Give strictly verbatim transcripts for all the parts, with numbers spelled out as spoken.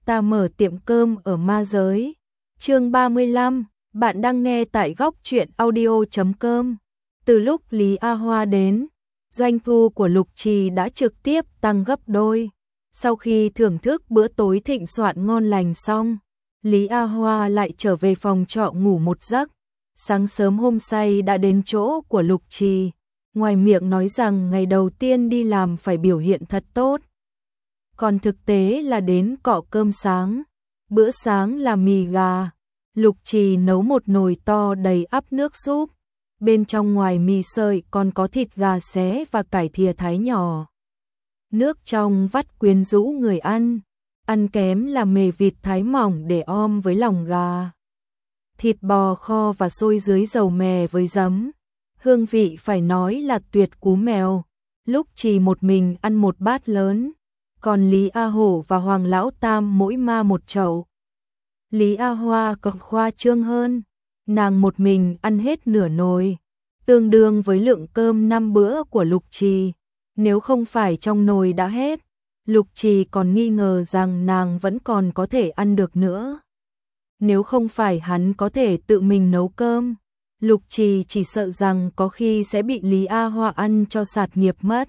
Ta mở tiệm cơm ở ma giới. Chương ba mươi lăm, bạn đang nghe tại góc truyện audio chấm com. Từ lúc Lý A Hoa đến, doanh thu của Lục Trì đã trực tiếp tăng gấp đôi. Sau khi thưởng thức bữa tối thịnh soạn ngon lành xong, Lý A Hoa lại trở về phòng trọ ngủ một giấc. Sáng sớm hôm say đã đến chỗ của Lục Trì, ngoài miệng nói rằng ngày đầu tiên đi làm phải biểu hiện thật tốt. Còn thực tế là đến cọ cơm sáng. Bữa sáng là mì gà. Lục Trì nấu một nồi to đầy ắp nước súp. Bên trong ngoài mì sợi còn có thịt gà xé và cải thìa thái nhỏ. Nước trong vắt quyến rũ người ăn. Ăn kém là mề vịt thái mỏng để om với lòng gà. Thịt bò kho và xôi dưới dầu mè với giấm. Hương vị phải nói là tuyệt cú mèo. Lục Trì một mình ăn một bát lớn. Còn Lý A Hổ và Hoàng Lão Tam mỗi ma một chậu. Lý A Hoa còn khoa trương hơn. Nàng một mình ăn hết nửa nồi, tương đương với lượng cơm năm bữa của Lục Trì. Nếu không phải trong nồi đã hết, Lục Trì còn nghi ngờ rằng nàng vẫn còn có thể ăn được nữa. Nếu không phải hắn có thể tự mình nấu cơm, Lục Trì chỉ sợ rằng có khi sẽ bị Lý A Hoa ăn cho sạt nghiệp mất.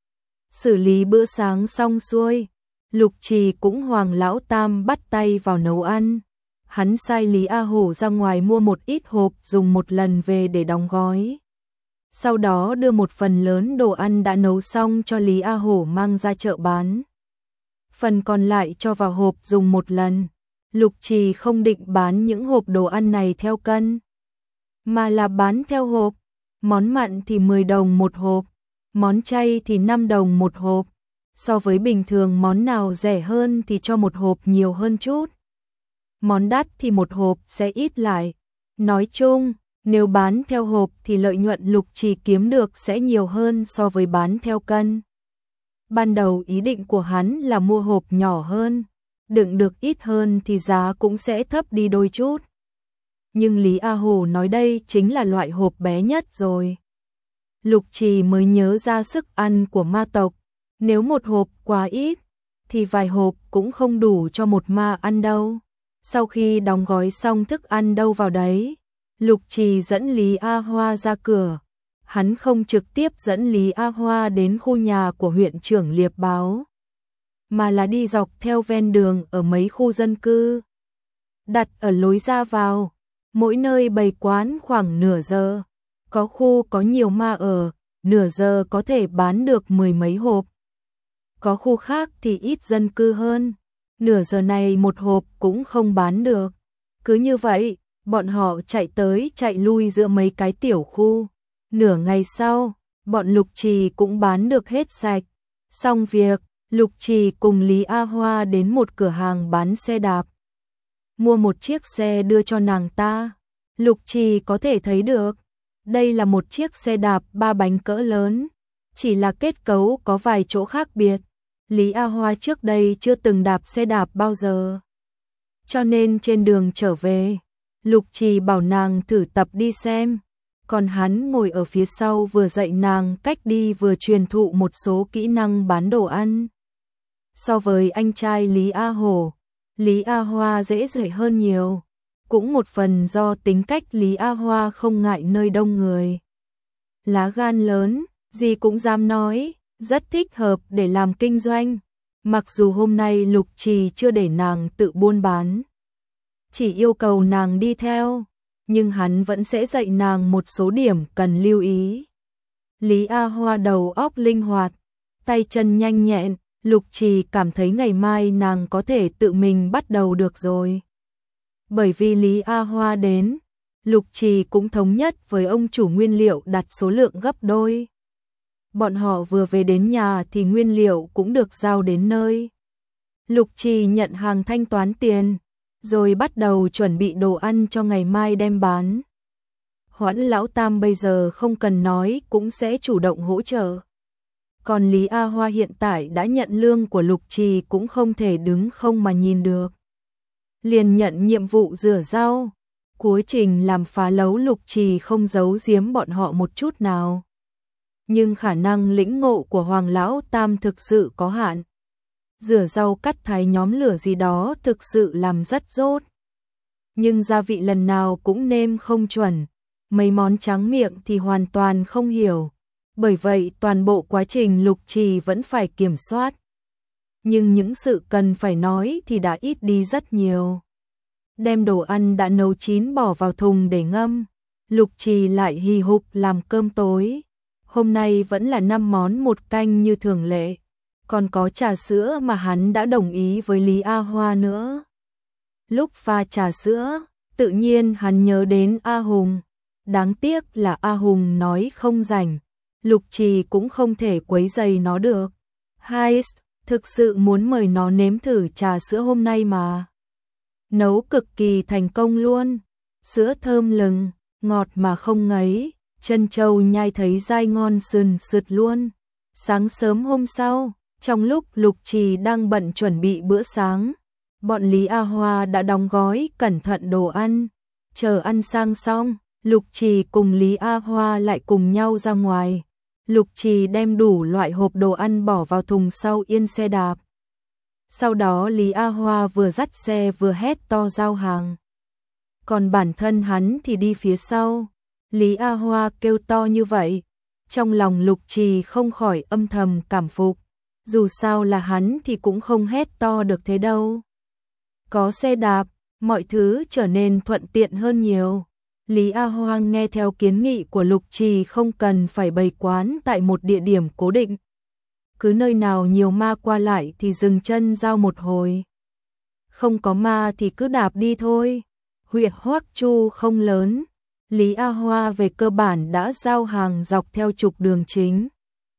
Xử lý bữa sáng xong xuôi, Lục Trì cũng Hoàng Lão Tam bắt tay vào nấu ăn. Hắn sai Lý A Hổ ra ngoài mua một ít hộp dùng một lần về để đóng gói. Sau đó đưa một phần lớn đồ ăn đã nấu xong cho Lý A Hổ mang ra chợ bán. Phần còn lại cho vào hộp dùng một lần. Lục Trì không định bán những hộp đồ ăn này theo cân, mà là bán theo hộp. Món mặn thì mười đồng một hộp, món chay thì năm đồng một hộp. So với bình thường món nào rẻ hơn thì cho một hộp nhiều hơn chút. Món đắt thì một hộp sẽ ít lại. Nói chung, nếu bán theo hộp thì lợi nhuận Lục Trì kiếm được sẽ nhiều hơn so với bán theo cân. Ban đầu ý định của hắn là mua hộp nhỏ hơn, đựng được ít hơn thì giá cũng sẽ thấp đi đôi chút. Nhưng Lý A Hổ nói đây chính là loại hộp bé nhất rồi. Lục Trì mới nhớ ra sức ăn của ma tộc. Nếu một hộp quá ít, thì vài hộp cũng không đủ cho một ma ăn đâu. Sau khi đóng gói xong thức ăn đâu vào đấy, Lục Trì dẫn Lý A Hoa ra cửa. Hắn không trực tiếp dẫn Lý A Hoa đến khu nhà của huyện trưởng Liệp Báo, mà là đi dọc theo ven đường ở mấy khu dân cư. Đặt ở lối ra vào, mỗi nơi bày quán khoảng nửa giờ. Có khu có nhiều ma ở, nửa giờ có thể bán được mười mấy hộp. Có khu khác thì ít dân cư hơn, nửa giờ này một hộp cũng không bán được. Cứ như vậy, bọn họ chạy tới chạy lui giữa mấy cái tiểu khu. Nửa ngày sau, bọn Lục Trì cũng bán được hết sạch. Xong việc, Lục Trì cùng Lý A Hoa đến một cửa hàng bán xe đạp. Mua một chiếc xe đưa cho nàng ta. Lục Trì có thể thấy được, đây là một chiếc xe đạp ba bánh cỡ lớn, chỉ là kết cấu có vài chỗ khác biệt. Lý A Hoa trước đây chưa từng đạp xe đạp bao giờ, cho nên trên đường trở về, Lục Trì bảo nàng thử tập đi xem, còn hắn ngồi ở phía sau vừa dạy nàng cách đi vừa truyền thụ một số kỹ năng bán đồ ăn. So với anh trai Lý A Hổ, Lý A Hoa dễ dạy hơn nhiều, cũng một phần do tính cách Lý A Hoa không ngại nơi đông người. Lá gan lớn, gì cũng dám nói, rất thích hợp để làm kinh doanh. Mặc dù hôm nay Lục Trì chưa để nàng tự buôn bán, chỉ yêu cầu nàng đi theo, nhưng hắn vẫn sẽ dạy nàng một số điểm cần lưu ý. Lý A Hoa đầu óc linh hoạt, tay chân nhanh nhẹn, Lục Trì cảm thấy ngày mai nàng có thể tự mình bắt đầu được rồi. Bởi vì Lý A Hoa đến, Lục Trì cũng thống nhất với ông chủ nguyên liệu đặt số lượng gấp đôi. Bọn họ vừa về đến nhà thì nguyên liệu cũng được giao đến nơi. Lục Trì nhận hàng thanh toán tiền, rồi bắt đầu chuẩn bị đồ ăn cho ngày mai đem bán. Hoãn Lão Tam bây giờ không cần nói cũng sẽ chủ động hỗ trợ. Còn Lý A Hoa hiện tại đã nhận lương của Lục Trì cũng không thể đứng không mà nhìn được. Liền nhận nhiệm vụ rửa rau. Cuối trình làm phá lấu Lục Trì không giấu giếm bọn họ một chút nào. Nhưng khả năng lĩnh ngộ của Hoàng Lão Tam thực sự có hạn. rửa rau cắt thái nhóm lửa gì đó thực sự làm rất dốt. Nhưng gia vị lần nào cũng nêm không chuẩn, mấy món tráng miệng thì hoàn toàn không hiểu. Bởi vậy toàn bộ quá trình Lục Trì vẫn phải kiểm soát. Nhưng những sự cần phải nói thì đã ít đi rất nhiều. Đem đồ ăn đã nấu chín bỏ vào thùng để ngâm. Lục Trì lại hì hục làm cơm tối. Hôm nay vẫn là năm món một canh như thường lệ. Còn có trà sữa mà hắn đã đồng ý với Lý A Hoa nữa. Lúc pha trà sữa, tự nhiên hắn nhớ đến A Hùng. Đáng tiếc là A Hùng nói không rảnh. Lục Trì cũng không thể quấy rầy nó được. Heist, thực sự muốn mời nó nếm thử trà sữa hôm nay mà. Nấu cực kỳ thành công luôn. Sữa thơm lừng, ngọt mà không ngấy. Trân châu nhai thấy dai ngon sườn sượt luôn. Sáng sớm hôm sau, trong lúc Lục Trì đang bận chuẩn bị bữa sáng, bọn Lý A Hoa đã đóng gói cẩn thận đồ ăn. Chờ ăn sang xong, Lục Trì cùng Lý A Hoa lại cùng nhau ra ngoài. Lục Trì đem đủ loại hộp đồ ăn bỏ vào thùng sau yên xe đạp. Sau đó Lý A Hoa vừa dắt xe vừa hét to giao hàng. Còn bản thân hắn thì đi phía sau. Lý A Hoa kêu to như vậy, trong lòng Lục Trì không khỏi âm thầm cảm phục. Dù sao là hắn thì cũng không hét to được thế đâu. Có xe đạp, mọi thứ trở nên thuận tiện hơn nhiều. Lý A Hoa nghe theo kiến nghị của Lục Trì không cần phải bày quán tại một địa điểm cố định. Cứ nơi nào nhiều ma qua lại thì dừng chân giao một hồi. Không có ma thì cứ đạp đi thôi. Huyện Hoắc Chu không lớn. Lý A Hoa về cơ bản đã giao hàng dọc theo trục đường chính.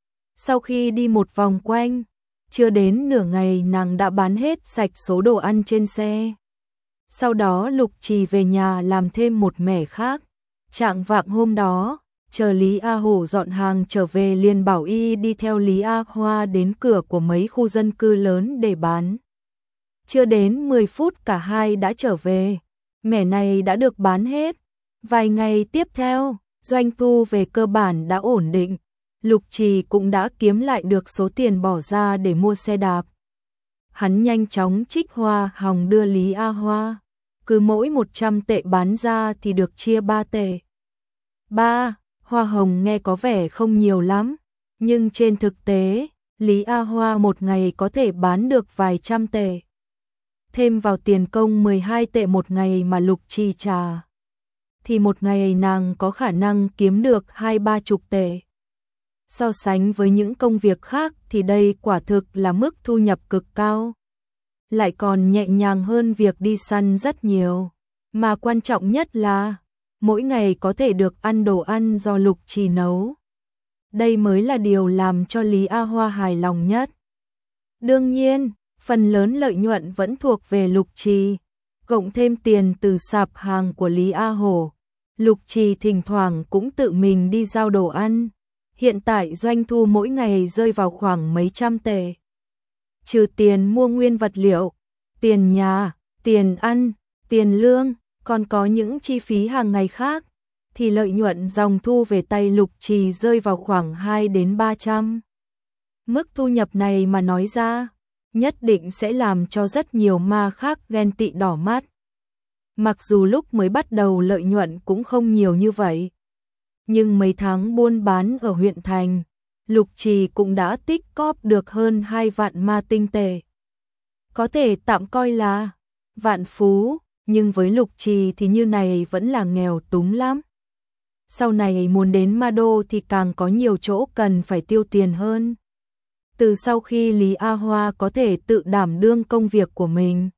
Sau khi đi một vòng quanh, chưa đến nửa ngày nàng đã bán hết sạch số đồ ăn trên xe. Sau đó Lục Trì về nhà làm thêm một mẻ khác. Chạng vạng hôm đó, chờ Lý A Hổ dọn hàng trở về liền bảo y đi theo Lý A Hoa đến cửa của mấy khu dân cư lớn để bán. Chưa đến mười phút cả hai đã trở về. Mẻ này đã được bán hết. Vài ngày tiếp theo, doanh thu về cơ bản đã ổn định. Lục Trì cũng đã kiếm lại được số tiền bỏ ra để mua xe đạp. Hắn nhanh chóng trích hoa hồng đưa Lý A Hoa. Cứ mỗi một trăm tệ bán ra thì được chia ba tệ. ba. Hoa hồng nghe có vẻ không nhiều lắm. Nhưng trên thực tế, Lý A Hoa một ngày có thể bán được vài trăm tệ. Thêm vào tiền công mười hai tệ một ngày mà Lục Trì trả, thì một ngày nàng có khả năng kiếm được hai ba chục tệ. So sánh với những công việc khác thì đây quả thực là mức thu nhập cực cao. Lại còn nhẹ nhàng hơn việc đi săn rất nhiều. Mà quan trọng nhất là, mỗi ngày có thể được ăn đồ ăn do Lục Trì nấu. Đây mới là điều làm cho Lý A Hoa hài lòng nhất. Đương nhiên, phần lớn lợi nhuận vẫn thuộc về Lục Trì, cộng thêm tiền từ sạp hàng của Lý A Hổ. Lục Trì thỉnh thoảng cũng tự mình đi giao đồ ăn. Hiện tại doanh thu mỗi ngày rơi vào khoảng mấy trăm tệ. Trừ tiền mua nguyên vật liệu, tiền nhà, tiền ăn, tiền lương, còn có những chi phí hàng ngày khác, thì lợi nhuận dòng thu về tay Lục Trì rơi vào khoảng hai đến ba trăm. Mức thu nhập này mà nói ra, nhất định sẽ làm cho rất nhiều ma khác ghen tị đỏ mắt. Mặc dù lúc mới bắt đầu lợi nhuận cũng không nhiều như vậy, nhưng mấy tháng buôn bán ở huyện thành, Lục Trì cũng đã tích cóp được hơn hai vạn ma tinh tệ. Có thể tạm coi là vạn phú, nhưng với Lục Trì thì như này vẫn là nghèo túng lắm. Sau này muốn đến ma đô thì càng có nhiều chỗ cần phải tiêu tiền hơn. Từ sau khi Lý A Hoa có thể tự đảm đương công việc của mình,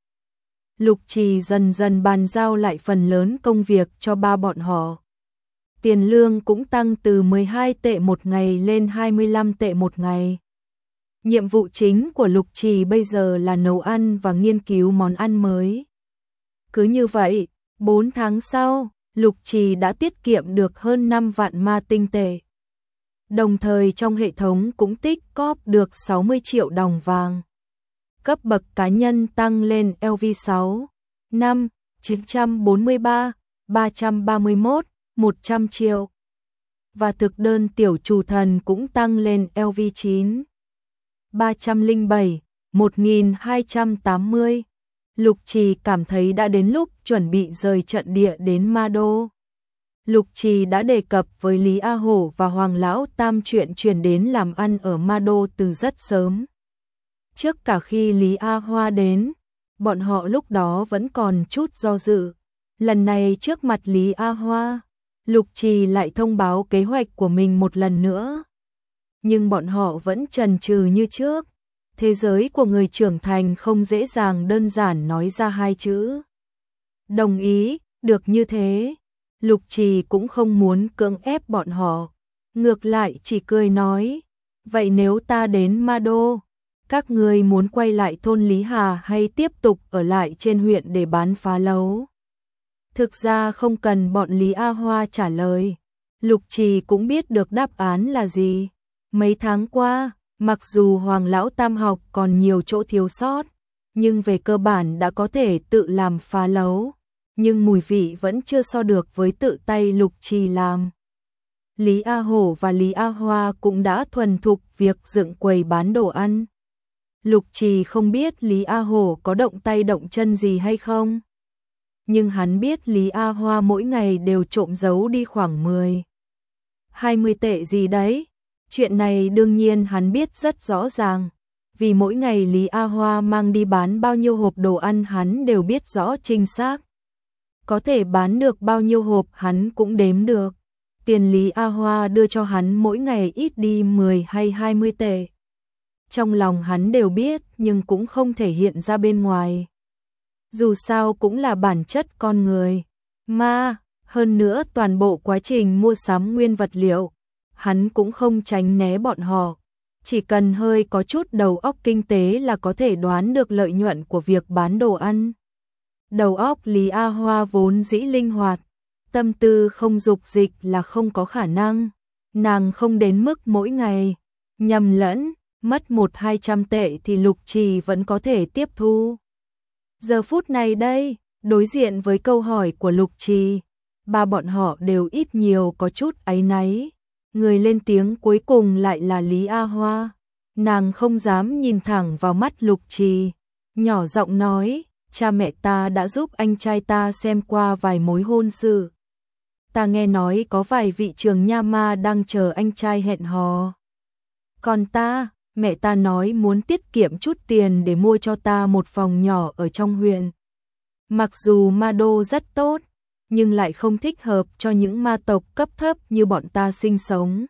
Lục Trì dần dần bàn giao lại phần lớn công việc cho ba bọn họ. Tiền lương cũng tăng từ mười hai tệ một ngày lên hai mươi lăm tệ một ngày. Nhiệm vụ chính của Lục Trì bây giờ là nấu ăn và nghiên cứu món ăn mới. Cứ như vậy, bốn tháng sau, Lục Trì đã tiết kiệm được hơn năm vạn ma tinh tệ. Đồng thời trong hệ thống cũng tích cóp được sáu mươi triệu đồng vàng. Cấp bậc cá nhân tăng lên L V sáu, năm, chín trăm bốn mươi ba, ba trăm ba mươi mốt, một trăm triệu. Và thực đơn tiểu chủ thần cũng tăng lên L V chín, ba trăm lẻ bảy, một nghìn hai trăm tám mươi. Lục Trì cảm thấy đã đến lúc chuẩn bị rời trận địa đến Ma Đô. Lục Trì đã đề cập với Lý A Hổ và Hoàng Lão Tam chuyện chuyển đến làm ăn ở Ma Đô từ rất sớm. Trước cả khi Lý A Hoa đến, bọn họ lúc đó vẫn còn chút do dự. Lần này trước mặt Lý A Hoa, Lục Trì lại thông báo kế hoạch của mình một lần nữa. Nhưng bọn họ vẫn chần chừ như trước. Thế giới của người trưởng thành không dễ dàng đơn giản nói ra hai chữ đồng ý, được như thế. Lục Trì cũng không muốn cưỡng ép bọn họ. Ngược lại chỉ cười nói, vậy nếu ta đến Ma Đô, các ngươi muốn quay lại thôn Lý Hà hay tiếp tục ở lại trên huyện để bán phá lấu? Thực ra không cần bọn Lý A Hoa trả lời. Lục Trì cũng biết được đáp án là gì. Mấy tháng qua, mặc dù Hoàng Lão Tam học còn nhiều chỗ thiếu sót, nhưng về cơ bản đã có thể tự làm phá lấu. Nhưng mùi vị vẫn chưa so được với tự tay Lục Trì làm. Lý A Hổ và Lý A Hoa cũng đã thuần thục việc dựng quầy bán đồ ăn. Lục Trì không biết Lý A Hổ có động tay động chân gì hay không. Nhưng hắn biết Lý A Hoa mỗi ngày đều trộm giấu đi khoảng mười, hai mươi tệ gì đấy. Chuyện này đương nhiên hắn biết rất rõ ràng. Vì mỗi ngày Lý A Hoa mang đi bán bao nhiêu hộp đồ ăn hắn đều biết rõ chính xác. Có thể bán được bao nhiêu hộp hắn cũng đếm được. Tiền Lý A Hoa đưa cho hắn mỗi ngày ít đi mười hay hai mươi tệ. Trong lòng hắn đều biết nhưng cũng không thể hiện ra bên ngoài. Dù sao cũng là bản chất con người. Mà, hơn nữa toàn bộ quá trình mua sắm nguyên vật liệu, hắn cũng không tránh né bọn họ. Chỉ cần hơi có chút đầu óc kinh tế là có thể đoán được lợi nhuận của việc bán đồ ăn. Đầu óc Lý A Hoa vốn dĩ linh hoạt, tâm tư không dục dịch là không có khả năng. Nàng không đến mức mỗi ngày nhầm lẫn, mất một hai trăm tệ thì Lục Trì vẫn có thể tiếp thu. Giờ phút này đây, đối diện với câu hỏi của Lục Trì, ba bọn họ đều ít nhiều có chút áy náy. Người lên tiếng cuối cùng lại là Lý A Hoa. Nàng không dám nhìn thẳng vào mắt Lục Trì, nhỏ giọng nói, cha mẹ ta đã giúp anh trai ta xem qua vài mối hôn sự. Ta nghe nói có vài vị trường nha ma đang chờ anh trai hẹn hò. Còn ta, mẹ ta nói muốn tiết kiệm chút tiền để mua cho ta một phòng nhỏ ở trong huyện. Mặc dù Ma Đô rất tốt, nhưng lại không thích hợp cho những ma tộc cấp thấp như bọn ta sinh sống.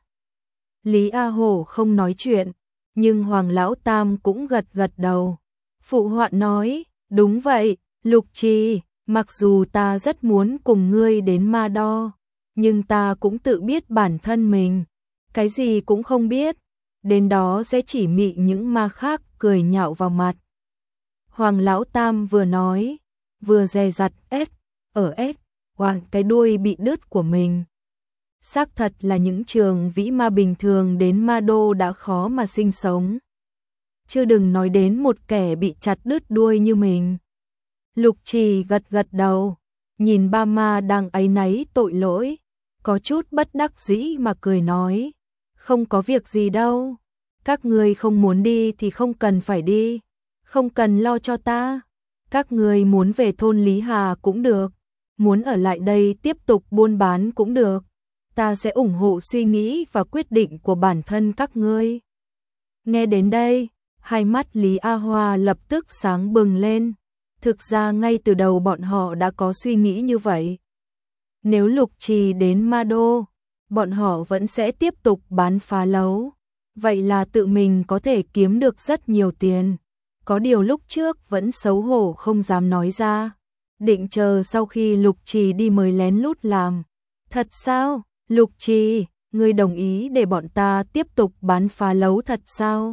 Lý A Hổ không nói chuyện, nhưng Hoàng Lão Tam cũng gật gật đầu. Phụ họa nói, đúng vậy, Lục Trì, mặc dù ta rất muốn cùng ngươi đến Ma Đô, nhưng ta cũng tự biết bản thân mình, cái gì cũng không biết, đến đó sẽ chỉ bị những ma khác cười nhạo vào mặt. Hoàng Lão Tam vừa nói, vừa dè dặt ếch, ở ếch, hoàng cái đuôi bị đứt của mình. Xác thật là những trường vĩ ma bình thường đến Ma Đô đã khó mà sinh sống. Chưa đừng nói đến một kẻ bị chặt đứt đuôi như mình. Lục Trì gật gật đầu, nhìn ba ma đang áy náy tội lỗi, có chút bất đắc dĩ mà cười nói, không có việc gì đâu, các ngươi không muốn đi thì không cần phải đi, không cần lo cho ta, các ngươi muốn về thôn Lý Hà cũng được, muốn ở lại đây tiếp tục buôn bán cũng được, ta sẽ ủng hộ suy nghĩ và quyết định của bản thân các ngươi. Nghe đến đây, hai mắt Lý A Hoa lập tức sáng bừng lên. Thực ra ngay từ đầu bọn họ đã có suy nghĩ như vậy. Nếu Lục Trì đến Ma Đô, bọn họ vẫn sẽ tiếp tục bán phá lấu. Vậy là tự mình có thể kiếm được rất nhiều tiền. Có điều lúc trước vẫn xấu hổ không dám nói ra. Định chờ sau khi Lục Trì đi mới lén lút làm. Thật sao, Lục Trì, ngươi đồng ý để bọn ta tiếp tục bán phá lấu thật sao?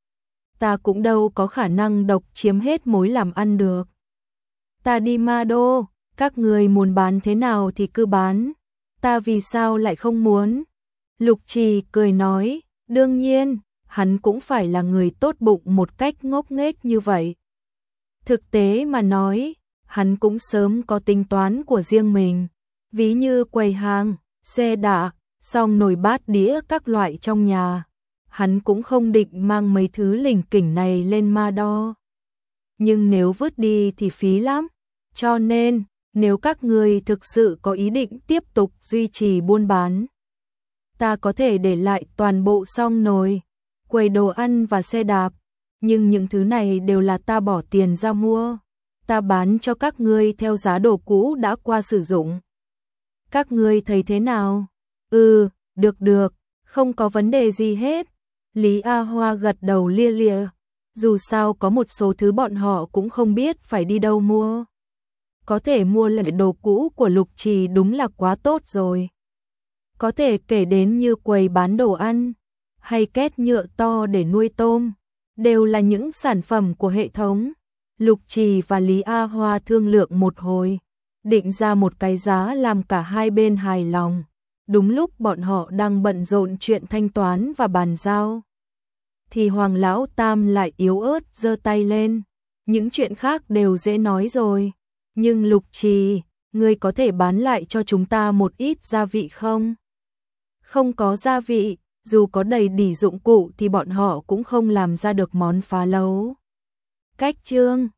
Ta cũng đâu có khả năng độc chiếm hết mối làm ăn được. Ta đi Ma Đô, các người muốn bán thế nào thì cứ bán, ta vì sao lại không muốn? Lục Trì cười nói, đương nhiên, hắn cũng phải là người tốt bụng một cách ngốc nghếch như vậy. Thực tế mà nói, hắn cũng sớm có tính toán của riêng mình, ví như quầy hàng, xe đạp, xong nồi bát đĩa các loại trong nhà. hắn cũng không định mang mấy thứ lỉnh kỉnh này lên ma đo. Nhưng nếu vứt đi thì phí lắm, cho nên nếu các ngươi thực sự có ý định tiếp tục duy trì buôn bán, ta có thể để lại toàn bộ xong nồi, quầy đồ ăn và xe đạp, nhưng những thứ này đều là ta bỏ tiền ra mua, ta bán cho các ngươi theo giá đồ cũ đã qua sử dụng. Các ngươi thấy thế nào? Ừ, được được, không có vấn đề gì hết. Lý A Hoa gật đầu lia lịa, dù sao có một số thứ bọn họ cũng không biết phải đi đâu mua. Có thể mua lại đồ cũ của Lục Trì đúng là quá tốt rồi. Có thể kể đến như quầy bán đồ ăn, hay két nhựa to để nuôi tôm, đều là những sản phẩm của hệ thống. Lục Trì và Lý A Hoa thương lượng một hồi, định ra một cái giá làm cả hai bên hài lòng. Đúng lúc bọn họ đang bận rộn chuyện thanh toán và bàn giao, thì Hoàng Lão Tam lại yếu ớt giơ tay lên. Những chuyện khác đều dễ nói rồi, nhưng Lục Trì, ngươi có thể bán lại cho chúng ta một ít gia vị không? Không có gia vị, dù có đầy đỉ dụng cụ thì bọn họ cũng không làm ra được món phá lấu. Cách chương